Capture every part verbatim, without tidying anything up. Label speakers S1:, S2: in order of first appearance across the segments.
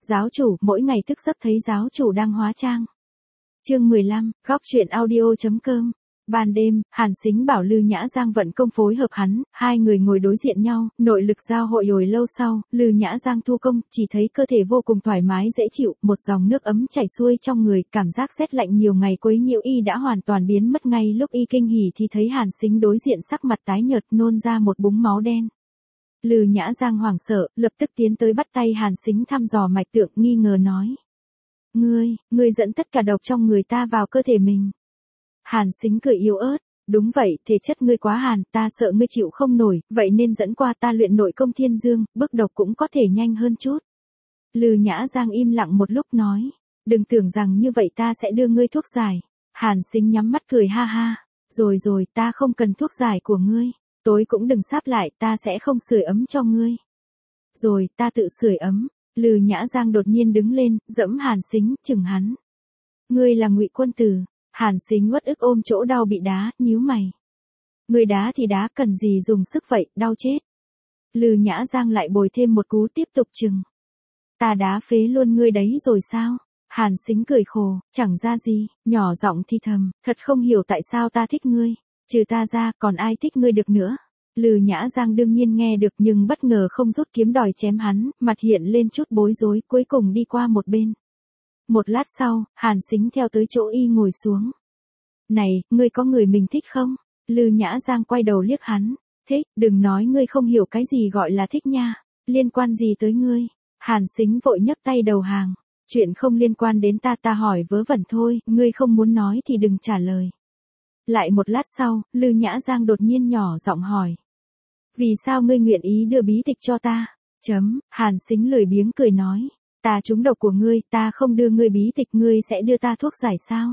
S1: Giáo chủ, mỗi ngày thức giấc thấy giáo chủ đang hóa trang. Chương mười lăm, góc truyện audio.com. Ban đêm, Hàn Sính bảo Lư Nhã Giang vận công phối hợp hắn, hai người ngồi đối diện nhau, nội lực giao hội hồi lâu sau, Lư Nhã Giang thu công, chỉ thấy cơ thể vô cùng thoải mái dễ chịu, một dòng nước ấm chảy xuôi trong người, cảm giác rét lạnh nhiều ngày quấy nhiễu y đã hoàn toàn biến mất. Ngay lúc y kinh hỉ thì thấy Hàn Sính đối diện sắc mặt tái nhợt, nôn ra một búng máu đen. Lư Nhã Giang hoảng sợ, lập tức tiến tới bắt tay Hàn Sính thăm dò mạch tượng, nghi ngờ nói: Ngươi, ngươi dẫn tất cả độc trong người ta vào cơ thể mình. Hàn Sính cười yếu ớt: Đúng vậy, thể chất ngươi quá hàn, ta sợ ngươi chịu không nổi, vậy nên dẫn qua ta luyện nội công thiên dương, bức độc cũng có thể nhanh hơn chút. Lư Nhã Giang im lặng một lúc nói: Đừng tưởng rằng như vậy ta sẽ đưa ngươi thuốc giải. Hàn Sính nhắm mắt cười ha ha: Rồi rồi, ta không cần thuốc giải của ngươi, tối cũng đừng sáp lại, ta sẽ không sưởi ấm cho ngươi. Rồi, ta tự sưởi ấm. Lư Nhã Giang đột nhiên đứng lên, giẫm Hàn Sính, chừng hắn: Ngươi là Ngụy Quân Tử. Hàn Sính uất ức ôm chỗ đau bị đá, nhíu mày: Ngươi đá thì đá, cần gì dùng sức vậy, đau chết. Lư Nhã Giang lại bồi thêm một cú tiếp tục chừng: Ta đá phế luôn ngươi đấy rồi sao? Hàn Sính cười khổ: Chẳng ra gì, nhỏ giọng thì thầm: Thật không hiểu tại sao ta thích ngươi, trừ ta ra, còn ai thích ngươi được nữa. Lư Nhã Giang đương nhiên nghe được nhưng bất ngờ không rút kiếm đòi chém hắn, mặt hiện lên chút bối rối, cuối cùng đi qua một bên. Một lát sau, Hàn Sính theo tới chỗ y ngồi xuống. Này, ngươi có người mình thích không? Lư Nhã Giang quay đầu liếc hắn: Thích, đừng nói ngươi không hiểu cái gì gọi là thích nha, liên quan gì tới ngươi? Hàn Sính vội nhấc tay đầu hàng: Chuyện không liên quan đến ta, ta hỏi vớ vẩn thôi, ngươi không muốn nói thì đừng trả lời. Lại một lát sau, Lư Nhã Giang đột nhiên nhỏ giọng hỏi: Vì sao ngươi nguyện ý đưa bí tịch cho ta? Chấm, Hàn Sính lười biếng cười nói: Ta trúng độc của ngươi, ta không đưa ngươi bí tịch, ngươi sẽ đưa ta thuốc giải sao?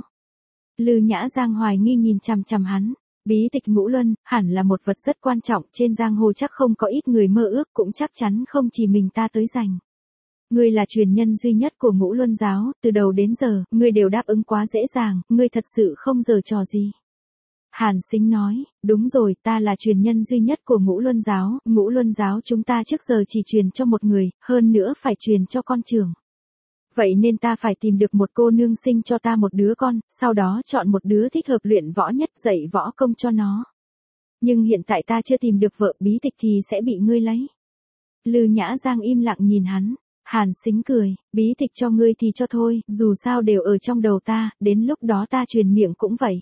S1: Lư Nhã Giang hoài nghi nhìn chằm chằm hắn: Bí tịch ngũ luân, hẳn là một vật rất quan trọng, trên giang hồ chắc không có ít người mơ ước, cũng chắc chắn không chỉ mình ta tới giành. Ngươi là truyền nhân duy nhất của ngũ luân giáo, từ đầu đến giờ, ngươi đều đáp ứng quá dễ dàng, ngươi thật sự không giở trò gì. Hàn Sính nói: Đúng rồi, ta là truyền nhân duy nhất của ngũ luân giáo, ngũ luân giáo chúng ta trước giờ chỉ truyền cho một người, hơn nữa phải truyền cho con trưởng. Vậy nên ta phải tìm được một cô nương sinh cho ta một đứa con, sau đó chọn một đứa thích hợp luyện võ nhất, dạy võ công cho nó. Nhưng hiện tại ta chưa tìm được vợ, bí tịch thì sẽ bị ngươi lấy. Lư Nhã Giang im lặng nhìn hắn. Hàn Sính cười: Bí tịch cho ngươi thì cho thôi, dù sao đều ở trong đầu ta, đến lúc đó ta truyền miệng cũng vậy.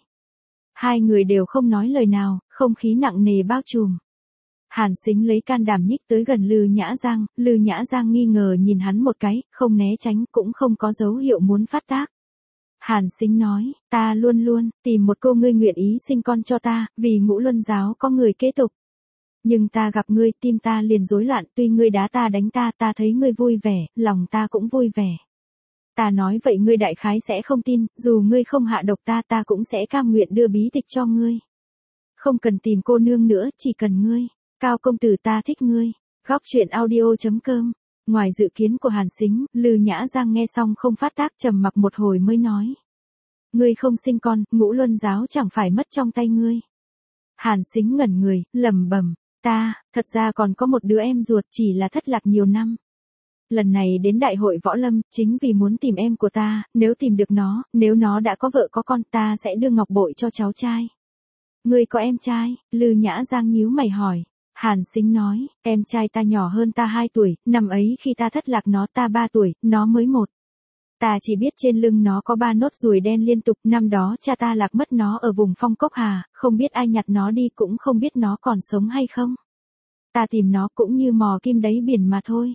S1: Hai người đều không nói lời nào, không khí nặng nề bao trùm. Hàn Sính lấy can đảm nhích tới gần Lư Nhã Giang, Lư Nhã Giang nghi ngờ nhìn hắn một cái, không né tránh, cũng không có dấu hiệu muốn phát tác. Hàn Sính nói: Ta luôn luôn tìm một cô ngươi nguyện ý sinh con cho ta, vì ngũ luân giáo có người kế tục. Nhưng ta gặp ngươi, tim ta liền rối loạn, tuy ngươi đá ta đánh ta, ta thấy ngươi vui vẻ, lòng ta cũng vui vẻ. Ta nói vậy ngươi đại khái sẽ không tin, dù ngươi không hạ độc ta, ta cũng sẽ cam nguyện đưa bí tịch cho ngươi. Không cần tìm cô nương nữa, chỉ cần ngươi. Cao công tử, ta thích ngươi. Góc truyện audio.com. Ngoài dự kiến của Hàn Sính, Lư Nhã Giang nghe xong không phát tác, trầm mặc một hồi mới nói: Ngươi không sinh con, ngũ luân giáo chẳng phải mất trong tay ngươi. Hàn Sính ngẩn người, lẩm bẩm: Ta, thật ra còn có một đứa em ruột, chỉ là thất lạc nhiều năm. Lần này đến đại hội võ lâm, chính vì muốn tìm em của ta, nếu tìm được nó, nếu nó đã có vợ có con, ta sẽ đưa ngọc bội cho cháu trai. Ngươi có em trai? Lư Nhã Giang nhíu mày hỏi. Hàn Sính nói: Em trai ta nhỏ hơn ta hai tuổi, năm ấy khi ta thất lạc nó ta ba tuổi, nó mới một. Ta chỉ biết trên lưng nó có ba nốt ruồi đen liên tục, năm đó cha ta lạc mất nó ở vùng Phong Cốc Hà, không biết ai nhặt nó đi, cũng không biết nó còn sống hay không. Ta tìm nó cũng như mò kim đáy biển mà thôi.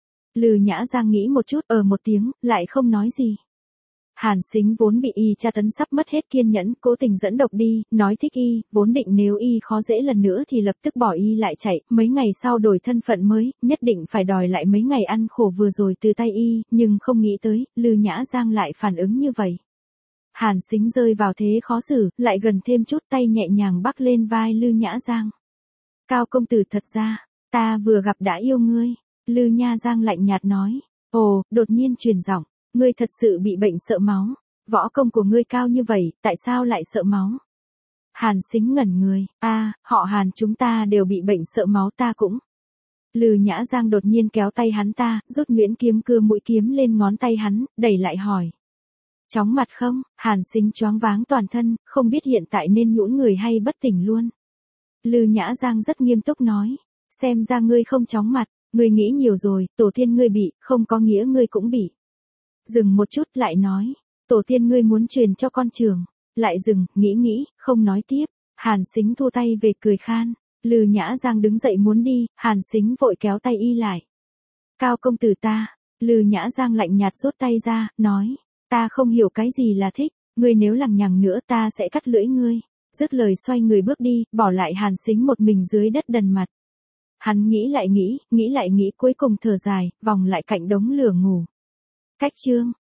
S1: Lư Nhã Giang nghĩ một chút, ở một tiếng, lại không nói gì. Hàn Sính vốn bị y tra tấn sắp mất hết kiên nhẫn, cố tình dẫn độc đi, nói thích y, vốn định nếu y khó dễ lần nữa thì lập tức bỏ y lại chạy, mấy ngày sau đổi thân phận mới, nhất định phải đòi lại mấy ngày ăn khổ vừa rồi từ tay y, nhưng không nghĩ tới, Lư Nhã Giang lại phản ứng như vậy. Hàn Sính rơi vào thế khó xử, lại gần thêm chút, tay nhẹ nhàng bắc lên vai Lư Nhã Giang. Cao công tử, thật ra, ta vừa gặp đã yêu ngươi. Lư Nhã Giang lạnh nhạt nói. Ồ, đột nhiên truyền giọng. Ngươi thật sự bị bệnh sợ máu. Võ công của ngươi cao như vậy, tại sao lại sợ máu? Hàn Sính ngẩn người. A, họ Hàn chúng ta đều bị bệnh sợ máu, ta cũng. Lư Nhã Giang đột nhiên kéo tay hắn ta, rút nhuyễn kiếm cưa mũi kiếm lên ngón tay hắn, đẩy lại hỏi. Chóng mặt không? Hàn Sính choáng váng toàn thân, không biết hiện tại nên nhũn người hay bất tỉnh luôn. Lư Nhã Giang rất nghiêm túc nói. Xem ra ngươi không chóng mặt, ngươi nghĩ nhiều rồi, tổ tiên ngươi bị, không có nghĩa ngươi cũng bị. Dừng một chút lại nói. Tổ tiên ngươi muốn truyền cho con trường. Lại dừng, nghĩ nghĩ, không nói tiếp. Hàn Sính thu tay về cười khan. Lư Nhã Giang đứng dậy muốn đi, Hàn Sính vội kéo tay y lại. Cao công tử ta. Lư Nhã Giang lạnh nhạt rút tay ra, nói. Ta không hiểu cái gì là thích, ngươi nếu lằng nhằng nữa ta sẽ cắt lưỡi ngươi. Dứt lời xoay người bước đi, bỏ lại Hàn Sính một mình dưới đất đần mặt. Hắn nghĩ lại nghĩ, nghĩ lại nghĩ cuối cùng thở dài, vòng lại cạnh đống lửa ngủ. Cách chương.